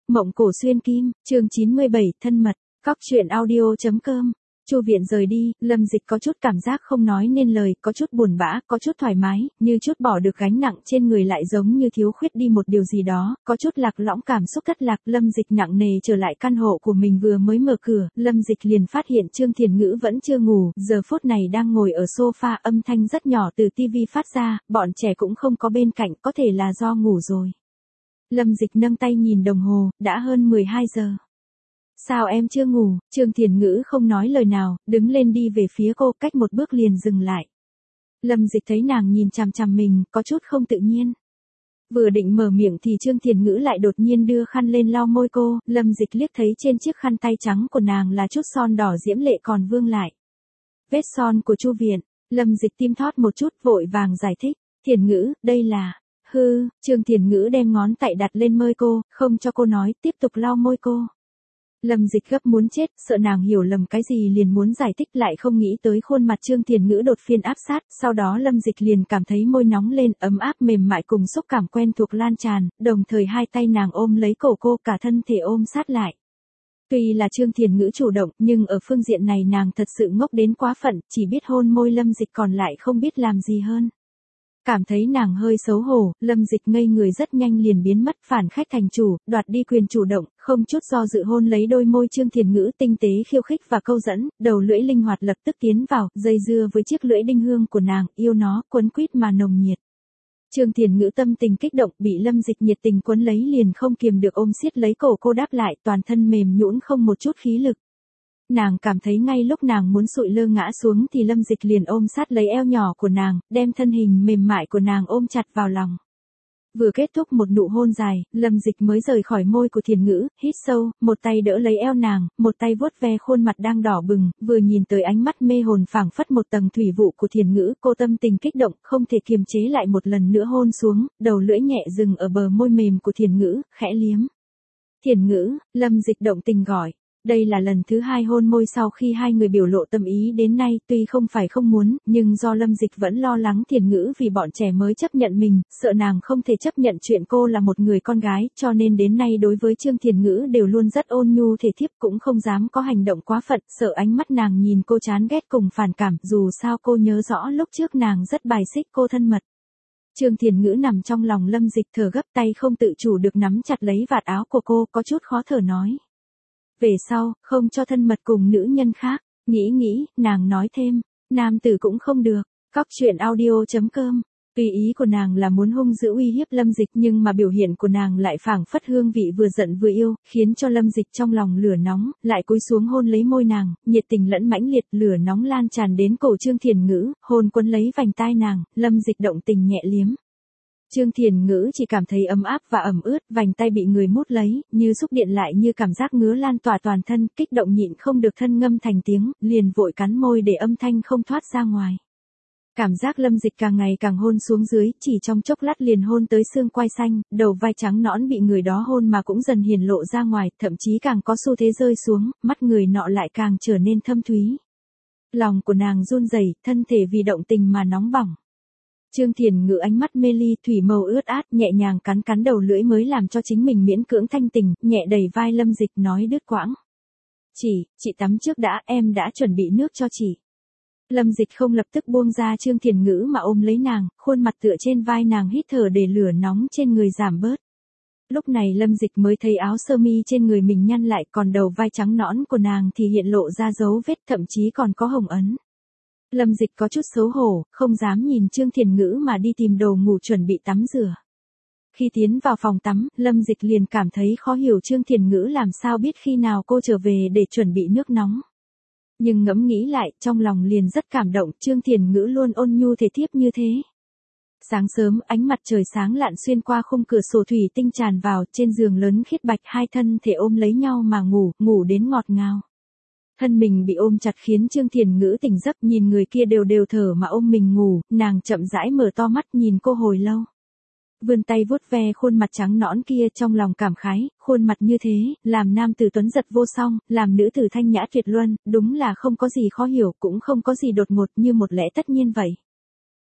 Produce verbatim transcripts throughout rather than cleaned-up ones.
Mộng cổ xuyên kim, chương chín mươi bảy, thân mật, cóc truyện audio.com. Chu Viện rời đi, Lâm Dịch có chút cảm giác không nói nên lời, có chút buồn bã, có chút thoải mái, như chút bỏ được gánh nặng trên người lại giống như thiếu khuyết đi một điều gì đó, có chút lạc lõng cảm xúc thất lạc. Lâm Dịch nặng nề trở lại căn hộ của mình, vừa mới mở cửa, Lâm Dịch liền phát hiện Trương Thiền Ngữ vẫn chưa ngủ, giờ phút này đang ngồi ở sofa, âm thanh rất nhỏ từ tivi phát ra, bọn trẻ cũng không có bên cạnh, có thể là do ngủ rồi. Lâm Dịch nâng tay nhìn đồng hồ, đã hơn mười hai giờ. Sao em chưa ngủ? Trương Thiền Ngữ không nói lời nào, đứng lên đi về phía cô, cách một bước liền dừng lại. Lâm Dịch thấy nàng nhìn chằm chằm mình, có chút không tự nhiên. Vừa định mở miệng thì Trương Thiền Ngữ lại đột nhiên đưa khăn lên lau môi cô, Lâm Dịch liếc thấy trên chiếc khăn tay trắng của nàng là chút son đỏ diễm lệ còn vương lại. Vết son của Chu Viện. Lâm Dịch tim thót một chút, vội vàng giải thích. Thiền Ngữ, đây là... Hư, Trương Thiền Ngữ đem ngón tay đặt lên môi cô, không cho cô nói, tiếp tục lau môi cô. Lâm Dịch gấp muốn chết, sợ nàng hiểu lầm cái gì liền muốn giải thích, lại không nghĩ tới khuôn mặt Trương Thiền Ngữ đột phiên áp sát, sau đó Lâm Dịch liền cảm thấy môi nóng lên, ấm áp mềm mại cùng xúc cảm quen thuộc lan tràn, đồng thời hai tay nàng ôm lấy cổ cô, cả thân thể ôm sát lại. Tuy là Trương Thiền Ngữ chủ động, nhưng ở phương diện này nàng thật sự ngốc đến quá phận, chỉ biết hôn môi Lâm Dịch còn lại không biết làm gì hơn. Cảm thấy nàng hơi xấu hổ, Lâm Dịch ngây người rất nhanh liền biến mất, phản khách thành chủ, đoạt đi quyền chủ động, không chút do dự hôn lấy đôi môi Trương Thiền Ngữ, tinh tế khiêu khích và câu dẫn, đầu lưỡi linh hoạt lập tức tiến vào, dây dưa với chiếc lưỡi đinh hương của nàng, yêu nó, quấn quýt mà nồng nhiệt. Trương Thiền Ngữ tâm tình kích động, bị Lâm Dịch nhiệt tình quấn lấy liền không kiềm được ôm siết lấy cổ cô đáp lại, toàn thân mềm nhũn không một chút khí lực. Nàng cảm thấy ngay lúc nàng muốn sụi lơ ngã xuống thì Lâm Dịch liền ôm sát lấy eo nhỏ của nàng, đem thân hình mềm mại của nàng ôm chặt vào lòng. Vừa kết thúc một nụ hôn dài, Lâm Dịch mới rời khỏi môi của Thiền Ngữ, hít sâu, một tay đỡ lấy eo nàng, một tay vuốt ve khuôn mặt đang đỏ bừng, vừa nhìn tới ánh mắt mê hồn phảng phất một tầng thủy vụ của Thiền Ngữ, cô tâm tình kích động, không thể kiềm chế lại một lần nữa hôn xuống, đầu lưỡi nhẹ dừng ở bờ môi mềm của Thiền Ngữ, khẽ liếm. Thiền Ngữ, Lâm Dịch động tình gọi. Đây là lần thứ hai hôn môi sau khi hai người biểu lộ tâm ý đến nay, tuy không phải không muốn, nhưng do Lâm Dịch vẫn lo lắng Thiền Ngữ vì bọn trẻ mới chấp nhận mình, sợ nàng không thể chấp nhận chuyện cô là một người con gái, cho nên đến nay đối với Trương Thiền Ngữ đều luôn rất ôn nhu thể thiếp, cũng không dám có hành động quá phận, sợ ánh mắt nàng nhìn cô chán ghét cùng phản cảm, dù sao cô nhớ rõ lúc trước nàng rất bài xích cô thân mật. Trương Thiền Ngữ nằm trong lòng Lâm Dịch thở gấp, tay không tự chủ được nắm chặt lấy vạt áo của cô, có chút khó thở nói. Về sau, không cho thân mật cùng nữ nhân khác, nghĩ nghĩ, nàng nói thêm, nam tử cũng không được, cóc truyện audio.com. Tùy ý của nàng là muốn hung dữ uy hiếp Lâm Dịch nhưng mà biểu hiện của nàng lại phảng phất hương vị vừa giận vừa yêu, khiến cho Lâm Dịch trong lòng lửa nóng, lại cúi xuống hôn lấy môi nàng, nhiệt tình lẫn mãnh liệt, lửa nóng lan tràn đến cổ Trương Thiền Ngữ, hôn quấn lấy vành tai nàng, Lâm Dịch động tình nhẹ liếm. Trương Thiền Ngữ chỉ cảm thấy ấm áp và ẩm ướt, vành tay bị người mút lấy, như xúc điện lại như cảm giác ngứa lan tỏa toàn thân, kích động nhịn không được thân ngâm thành tiếng, liền vội cắn môi để âm thanh không thoát ra ngoài. Cảm giác Lâm Dịch càng ngày càng hôn xuống dưới, chỉ trong chốc lát liền hôn tới xương quai xanh, đầu vai trắng nõn bị người đó hôn mà cũng dần hiển lộ ra ngoài, thậm chí càng có xu thế rơi xuống, mắt người nọ lại càng trở nên thâm thúy. Lòng của nàng run rẩy, thân thể vì động tình mà nóng bỏng. Trương Thiền Ngữ ánh mắt mê ly, thủy màu ướt át, nhẹ nhàng cắn cắn đầu lưỡi mới làm cho chính mình miễn cưỡng thanh tình, nhẹ đẩy vai Lâm Dịch nói đứt quãng. Chị, chị tắm trước đã, em đã chuẩn bị nước cho chị. Lâm Dịch không lập tức buông ra Trương Thiền Ngữ mà ôm lấy nàng, khuôn mặt tựa trên vai nàng hít thở để lửa nóng trên người giảm bớt. Lúc này Lâm Dịch mới thấy áo sơ mi trên người mình nhăn lại, còn đầu vai trắng nõn của nàng thì hiện lộ ra dấu vết, thậm chí còn có hồng ấn. Lâm Dịch có chút xấu hổ, không dám nhìn Trương Thiền Ngữ mà đi tìm đồ ngủ chuẩn bị tắm rửa. Khi tiến vào phòng tắm, Lâm Dịch liền cảm thấy khó hiểu Trương Thiền Ngữ làm sao biết khi nào cô trở về để chuẩn bị nước nóng. Nhưng ngẫm nghĩ lại, trong lòng liền rất cảm động, Trương Thiền Ngữ luôn ôn nhu thể thiếp như thế. Sáng sớm, ánh mặt trời sáng lạn xuyên qua khung cửa sổ thủy tinh tràn vào, trên giường lớn khiết bạch hai thân thể ôm lấy nhau mà ngủ, ngủ đến ngọt ngào. Thân mình bị ôm chặt khiến Trương Thiền Ngữ tỉnh giấc, nhìn người kia đều đều thở mà ôm mình ngủ, nàng chậm rãi mở to mắt nhìn cô hồi lâu. Vươn tay vuốt ve khuôn mặt trắng nõn kia trong lòng cảm khái, khuôn mặt như thế, làm nam tử tuấn giật vô song, làm nữ tử thanh nhã tuyệt luân, đúng là không có gì khó hiểu, cũng không có gì đột ngột, như một lẽ tất nhiên vậy.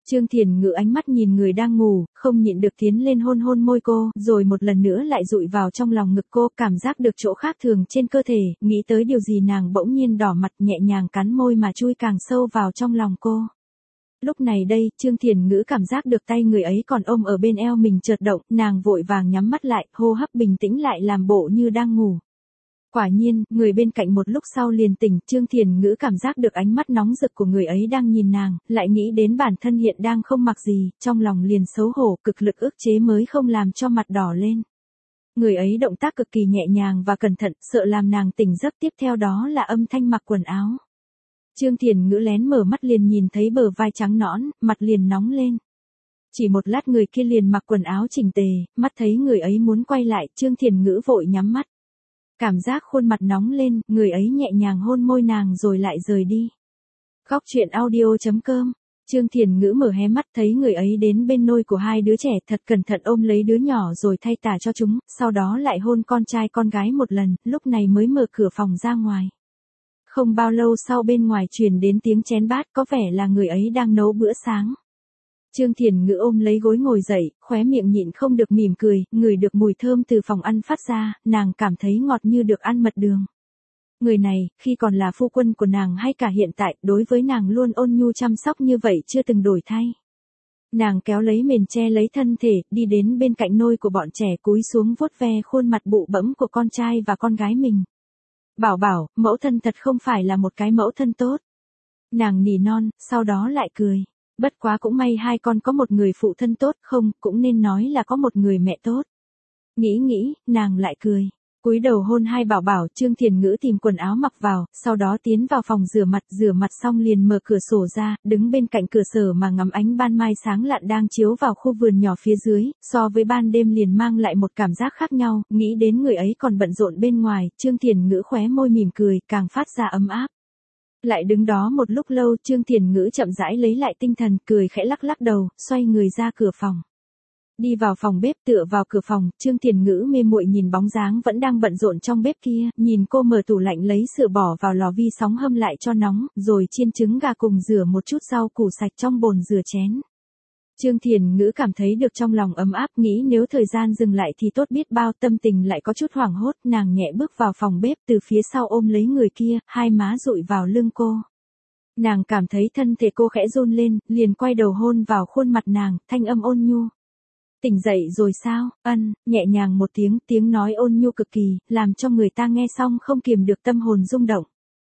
Trương Thiền Ngữ ánh mắt nhìn người đang ngủ, không nhịn được tiến lên hôn hôn môi cô, rồi một lần nữa lại dụi vào trong lòng ngực cô, cảm giác được chỗ khác thường trên cơ thể, nghĩ tới điều gì nàng bỗng nhiên đỏ mặt nhẹ nhàng cắn môi mà chui càng sâu vào trong lòng cô. Lúc này đây, Trương Thiền Ngữ cảm giác được tay người ấy còn ôm ở bên eo mình chợt động, nàng vội vàng nhắm mắt lại, hô hấp bình tĩnh lại làm bộ như đang ngủ. Quả nhiên, người bên cạnh một lúc sau liền tỉnh, Trương Thiền Ngữ cảm giác được ánh mắt nóng rực của người ấy đang nhìn nàng, lại nghĩ đến bản thân hiện đang không mặc gì, trong lòng liền xấu hổ, cực lực ức chế mới không làm cho mặt đỏ lên. Người ấy động tác cực kỳ nhẹ nhàng và cẩn thận, sợ làm nàng tỉnh giấc, tiếp theo đó là âm thanh mặc quần áo. Trương Thiền Ngữ lén mở mắt liền nhìn thấy bờ vai trắng nõn, mặt liền nóng lên. Chỉ một lát người kia liền mặc quần áo chỉnh tề, mắt thấy người ấy muốn quay lại, Trương Thiền Ngữ vội nhắm mắt. Cảm giác khuôn mặt nóng lên, người ấy nhẹ nhàng hôn môi nàng rồi lại rời đi. Góc truyện audio chấm com. Trương Thiền Ngữ mở hé mắt thấy người ấy đến bên nôi của hai đứa trẻ, thật cẩn thận ôm lấy đứa nhỏ rồi thay tả cho chúng, sau đó lại hôn con trai con gái một lần, lúc này mới mở cửa phòng ra ngoài. Không bao lâu sau bên ngoài truyền đến tiếng chén bát, có vẻ là người ấy đang nấu bữa sáng. Trương Thiền Ngữ ôm lấy gối ngồi dậy, khóe miệng nhịn không được mỉm cười, ngửi được mùi thơm từ phòng ăn phát ra, nàng cảm thấy ngọt như được ăn mật đường. Người này, khi còn là phu quân của nàng hay cả hiện tại, đối với nàng luôn ôn nhu chăm sóc như vậy chưa từng đổi thay. Nàng kéo lấy mền che lấy thân thể, đi đến bên cạnh nôi của bọn trẻ cúi xuống vuốt ve khuôn mặt bụ bẫm của con trai và con gái mình. Bảo bảo, mẫu thân thật không phải là một cái mẫu thân tốt. Nàng nỉ non, sau đó lại cười. Bất quá cũng may hai con có một người phụ thân tốt, không, cũng nên nói là có một người mẹ tốt. Nghĩ nghĩ, nàng lại cười. Cúi đầu hôn hai bảo bảo, Trương Thiền Ngữ tìm quần áo mặc vào, sau đó tiến vào phòng rửa mặt, rửa mặt xong liền mở cửa sổ ra, đứng bên cạnh cửa sổ mà ngắm ánh ban mai sáng lạn đang chiếu vào khu vườn nhỏ phía dưới, so với ban đêm liền mang lại một cảm giác khác nhau, nghĩ đến người ấy còn bận rộn bên ngoài, Trương Thiền Ngữ khóe môi mỉm cười, càng phát ra ấm áp. Lại đứng đó một lúc lâu, Trương Thiền Ngữ chậm rãi lấy lại tinh thần, cười khẽ lắc lắc đầu, xoay người ra cửa phòng. Đi vào phòng bếp, tựa vào cửa phòng, Trương Thiền Ngữ mê muội nhìn bóng dáng vẫn đang bận rộn trong bếp kia, nhìn cô mở tủ lạnh lấy sữa bỏ vào lò vi sóng hâm lại cho nóng, rồi chiên trứng gà cùng rửa một chút rau củ sạch trong bồn rửa chén. Trương Thiền Ngữ cảm thấy được trong lòng ấm áp, nghĩ nếu thời gian dừng lại thì tốt biết bao, tâm tình lại có chút hoảng hốt, nàng nhẹ bước vào phòng bếp từ phía sau ôm lấy người kia, hai má dụi vào lưng cô. Nàng cảm thấy thân thể cô khẽ run lên, liền quay đầu hôn vào khuôn mặt nàng, thanh âm ôn nhu. Tỉnh dậy rồi sao, ân, nhẹ nhàng một tiếng, tiếng nói ôn nhu cực kỳ, làm cho người ta nghe xong không kiềm được tâm hồn rung động.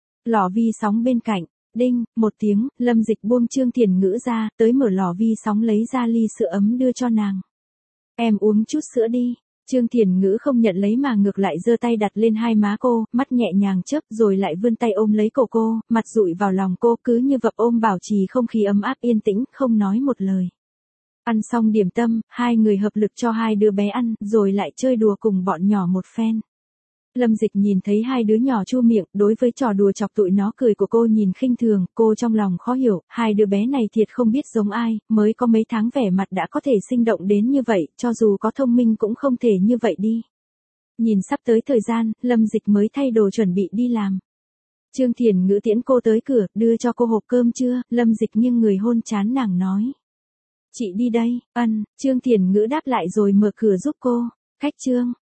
Lò vi sóng bên cạnh, đinh, một tiếng, Lâm Dịch buông Trương Thiền Ngữ ra, tới mở lò vi sóng lấy ra ly sữa ấm đưa cho nàng. Em uống chút sữa đi. Trương Thiền Ngữ không nhận lấy mà ngược lại giơ tay đặt lên hai má cô, mắt nhẹ nhàng chớp rồi lại vươn tay ôm lấy cổ cô, mặt dụi vào lòng cô, cứ như vật ôm bảo trì không khí ấm áp yên tĩnh, không nói một lời. Ăn xong điểm tâm, hai người hợp lực cho hai đứa bé ăn, rồi lại chơi đùa cùng bọn nhỏ một phen. Lâm Dịch nhìn thấy hai đứa nhỏ chu miệng, đối với trò đùa chọc tụi nó cười của cô nhìn khinh thường, cô trong lòng khó hiểu, hai đứa bé này thiệt không biết giống ai, mới có mấy tháng vẻ mặt đã có thể sinh động đến như vậy, cho dù có thông minh cũng không thể như vậy đi. Nhìn sắp tới thời gian, Lâm Dịch mới thay đồ chuẩn bị đi làm. Trương Thiền Ngữ tiễn cô tới cửa, đưa cho cô hộp cơm trưa, Lâm Dịch nghiêng người hôn trán nàng nói. Chị đi đây, ân, Trương Thiền Ngữ đáp lại rồi mở cửa giúp cô. Khách Trương,